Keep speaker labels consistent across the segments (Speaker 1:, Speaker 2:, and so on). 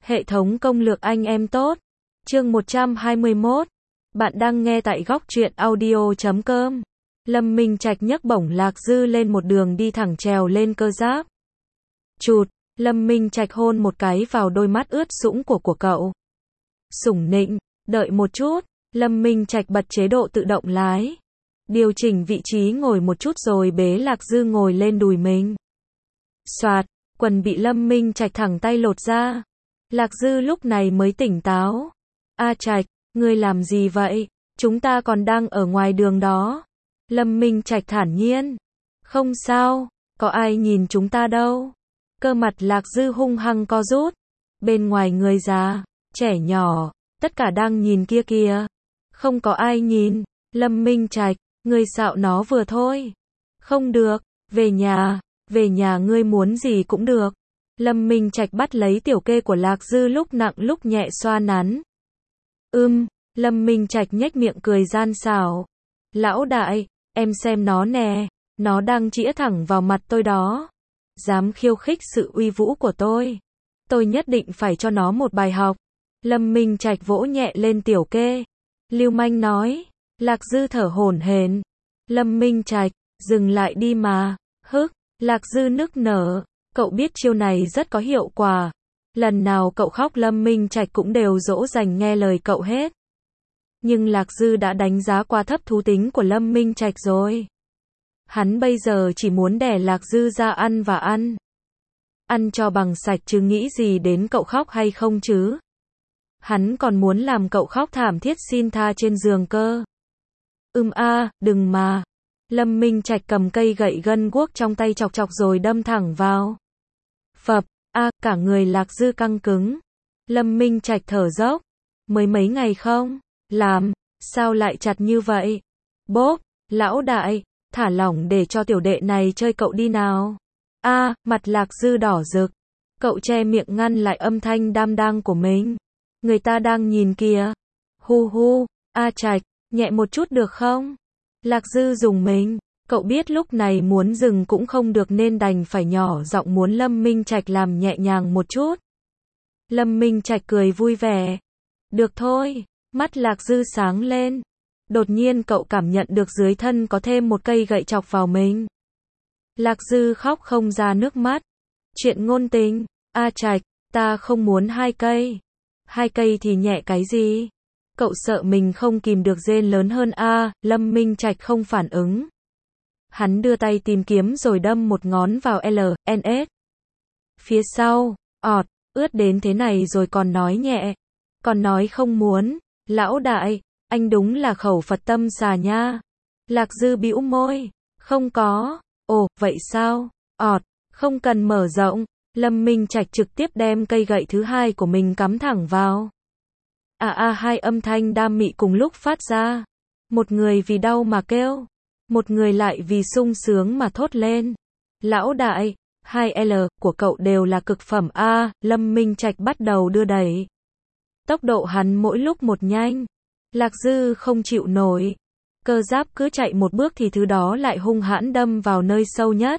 Speaker 1: Hệ thống công lược anh em tốt. Chương 121. Bạn đang nghe tại góc truyện audio.com. Lâm Minh Trạch nhấc bổng Lạc Dư lên một đường đi thẳng trèo lên cơ giáp. Chụt, Lâm Minh Trạch hôn một cái vào đôi mắt ướt sũng của cậu. Sủng nịnh, đợi một chút, Lâm Minh Trạch bật chế độ tự động lái. Điều chỉnh vị trí ngồi một chút rồi bế Lạc Dư ngồi lên đùi mình. Soạt, quần bị Lâm Minh Trạch thẳng tay lột ra. Lạc Dư lúc này mới tỉnh táo. A Trạch, ngươi làm gì vậy? Chúng ta còn đang ở ngoài đường đó. Lâm Minh Trạch thản nhiên. Không sao, có ai nhìn chúng ta đâu. Cơ mặt Lạc Dư hung hăng co rút. Bên ngoài người già, trẻ nhỏ, tất cả đang nhìn kia kìa. Không có ai nhìn. Lâm Minh Trạch, ngươi xạo nó vừa thôi. Không được, về nhà ngươi muốn gì cũng được. Lâm Minh Trạch bắt lấy tiểu kê của Lạc Dư lúc nặng lúc nhẹ xoa nắn. Lâm Minh Trạch nhếch miệng cười gian xảo. Lão đại, em xem nó nè, nó đang chĩa thẳng vào mặt tôi đó. Dám khiêu khích sự uy vũ của tôi. Tôi nhất định phải cho nó một bài học. Lâm Minh Trạch vỗ nhẹ lên tiểu kê. Lưu manh nói. Lạc Dư thở hổn hển. Lâm Minh Trạch, dừng lại đi mà. Hức, Lạc Dư nức nở. Cậu biết chiêu này rất có hiệu quả. Lần nào cậu khóc Lâm Minh Trạch cũng đều dỗ dành nghe lời cậu hết. Nhưng Lạc Dư đã đánh giá quá thấp thú tính của Lâm Minh Trạch rồi. Hắn bây giờ chỉ muốn đẻ Lạc Dư ra ăn và ăn. Ăn cho bằng sạch chứ nghĩ gì đến cậu khóc hay không chứ. Hắn còn muốn làm cậu khóc thảm thiết xin tha trên giường cơ. Đừng mà. Lâm Minh Trạch cầm cây gậy gân guốc trong tay chọc chọc rồi đâm thẳng vào. Phập, cả người Lạc Dư căng cứng. Lâm Minh Trạch thở dốc. Mới mấy ngày không? Làm, sao lại chặt như vậy? Bốp, lão đại, thả lỏng để cho tiểu đệ này chơi cậu đi nào. Mặt Lạc Dư đỏ rực. Cậu che miệng ngăn lại âm thanh đam đang của mình. Người ta đang nhìn kìa. Hu, Trạch, nhẹ một chút được không? Lạc Dư dùng mình. Cậu biết lúc này muốn dừng cũng không được nên đành phải nhỏ giọng muốn Lâm Minh Trạch làm nhẹ nhàng một chút. Lâm Minh Trạch cười vui vẻ. Được thôi, mắt Lạc Dư sáng lên. Đột nhiên cậu cảm nhận được dưới thân có thêm một cây gậy chọc vào mình. Lạc Dư khóc không ra nước mắt. Chuyện ngôn tình, Trạch, ta không muốn 2 cây. 2 cây thì nhẹ cái gì? Cậu sợ mình không kìm được rên lớn hơn Lâm Minh Trạch không phản ứng. Hắn đưa tay tìm kiếm rồi đâm một ngón vào LNS. Phía sau, ướt đến thế này rồi còn nói nhẹ. Còn nói không muốn. Lão đại, anh đúng là khẩu Phật tâm xà nha. Lạc Dư bĩu môi. Không có. Ồ, vậy sao? Không cần mở rộng. Lâm Minh Trạch trực tiếp đem cây gậy thứ 2 của mình cắm thẳng vào. Hai âm thanh đam mị cùng lúc phát ra. Một người vì đau mà kêu. Một người lại vì sung sướng mà thốt lên. Lão đại, 2L của cậu đều là cực phẩm Lâm Minh Trạch bắt đầu đưa đẩy. Tốc độ hắn mỗi lúc một nhanh. Lạc Dư không chịu nổi. Cơ giáp cứ chạy một bước thì thứ đó lại hung hãn đâm vào nơi sâu nhất.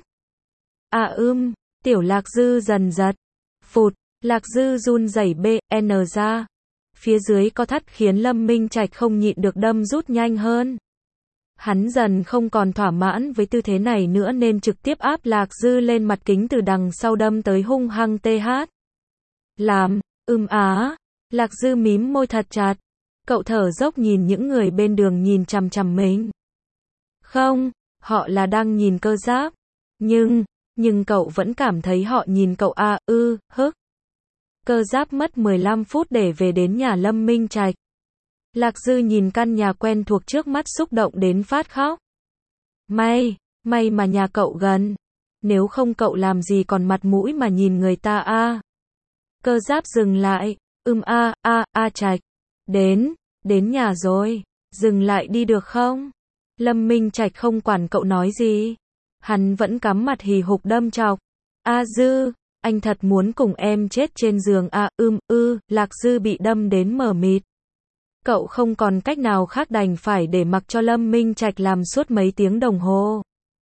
Speaker 1: Tiểu Lạc Dư dần giật. Phụt, Lạc Dư run rẩy BN ra. Phía dưới có thắt khiến Lâm Minh Trạch không nhịn được đâm rút nhanh hơn. Hắn dần không còn thỏa mãn với tư thế này nữa nên trực tiếp áp Lạc Dư lên mặt kính từ đằng sau đâm tới hung hăng TH. Làm, Lạc Dư mím môi thật chặt. Cậu thở dốc nhìn những người bên đường nhìn chằm chằm mình. Không, họ là đang nhìn cơ giáp. Nhưng cậu vẫn cảm thấy họ nhìn cậu hức. Cơ giáp mất 15 phút để về đến nhà Lâm Minh Trạch. Lạc Dư nhìn căn nhà quen thuộc trước mắt xúc động đến phát khóc. May mà nhà cậu gần. Nếu không cậu làm gì còn mặt mũi mà nhìn người ta Cơ giáp dừng lại. Trạch. Đến nhà rồi. Dừng lại đi được không? Lâm Minh Trạch không quản cậu nói gì. Hắn vẫn cắm mặt hì hục đâm chọc. Dư, anh thật muốn cùng em chết trên giường Lạc Dư bị đâm đến mờ mịt. Cậu không còn cách nào khác đành phải để mặc cho Lâm Minh Trạch làm suốt mấy tiếng đồng hồ.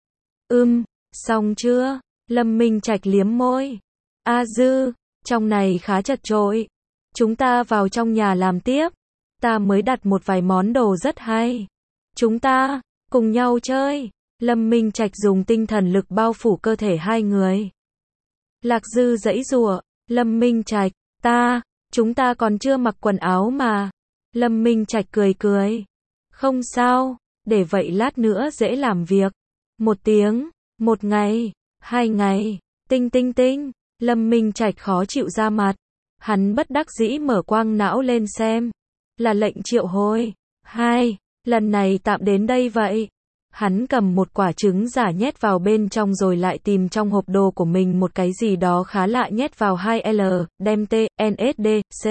Speaker 1: Xong chưa? Lâm Minh Trạch liếm môi. Dư, trong này khá chật chội. Chúng ta vào trong nhà làm tiếp. Ta mới đặt một vài món đồ rất hay. Chúng ta cùng nhau chơi. Lâm Minh Trạch dùng tinh thần lực bao phủ cơ thể hai người. Lạc Dư giãy giụa, Lâm Minh Trạch, chúng ta còn chưa mặc quần áo mà. Lâm Minh Trạch cười cười. Không sao, để vậy lát nữa dễ làm việc. 1 tiếng, 1 ngày, 2 ngày, tinh tinh tinh. Lâm Minh Trạch khó chịu ra mặt. Hắn bất đắc dĩ mở quang não lên xem. Là lệnh triệu hồi. 2, lần này tạm đến đây vậy. Hắn cầm một quả trứng giả nhét vào bên trong rồi lại tìm trong hộp đồ của mình một cái gì đó khá lạ nhét vào 2L, đem T, NSD, C.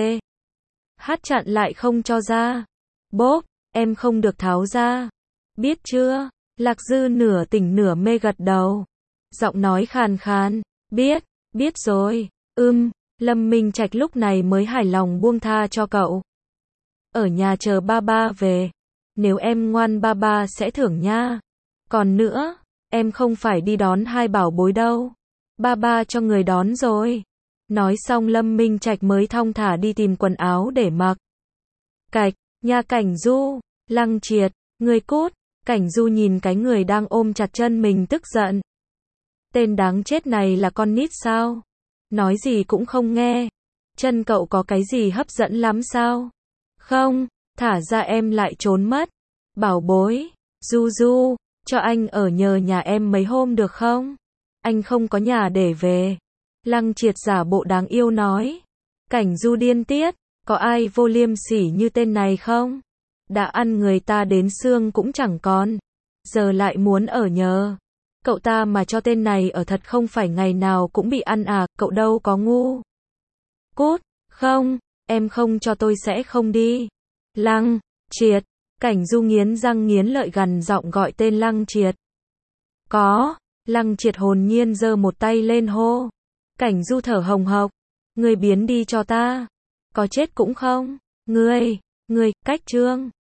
Speaker 1: H chặn lại không cho ra. Bốp, em không được tháo ra. Biết chưa? Lạc Dư nửa tỉnh nửa mê gật đầu. Giọng nói khàn khàn. Biết rồi. Lâm Minh Trạch lúc này mới hài lòng buông tha cho cậu. Ở nhà chờ ba ba về. Nếu em ngoan ba ba sẽ thưởng nha. Còn nữa, em không phải đi đón hai bảo bối đâu. Ba ba cho người đón rồi. Nói xong Lâm Minh Trạch mới thong thả đi tìm quần áo để mặc. Cạch, nhà Cảnh Du, Lăng Triệt, người cút. Cảnh Du nhìn cái người đang ôm chặt chân mình tức giận. Tên đáng chết này là con nít sao? Nói gì cũng không nghe. Chân cậu có cái gì hấp dẫn lắm sao? Không, thả ra em lại trốn mất. Bảo bối, Du, cho anh ở nhờ nhà em mấy hôm được không? Anh không có nhà để về. Lăng Triệt giả bộ đáng yêu nói. Cảnh Du điên tiết, có ai vô liêm sỉ như tên này không? Đã ăn người ta đến xương cũng chẳng còn. Giờ lại muốn ở nhờ. Cậu ta mà cho tên này ở thật không phải ngày nào cũng bị ăn à, cậu đâu có ngu. Cút, không, em không cho tôi sẽ không đi. Lăng Triệt, Cảnh Du nghiến răng nghiến lợi gằn giọng gọi tên Lăng Triệt. Có, Lăng Triệt hồn nhiên giơ một tay lên hô. Cảnh Du thở hồng hộc. Ngươi biến đi cho ta. Có chết cũng không. Ngươi, cách trương.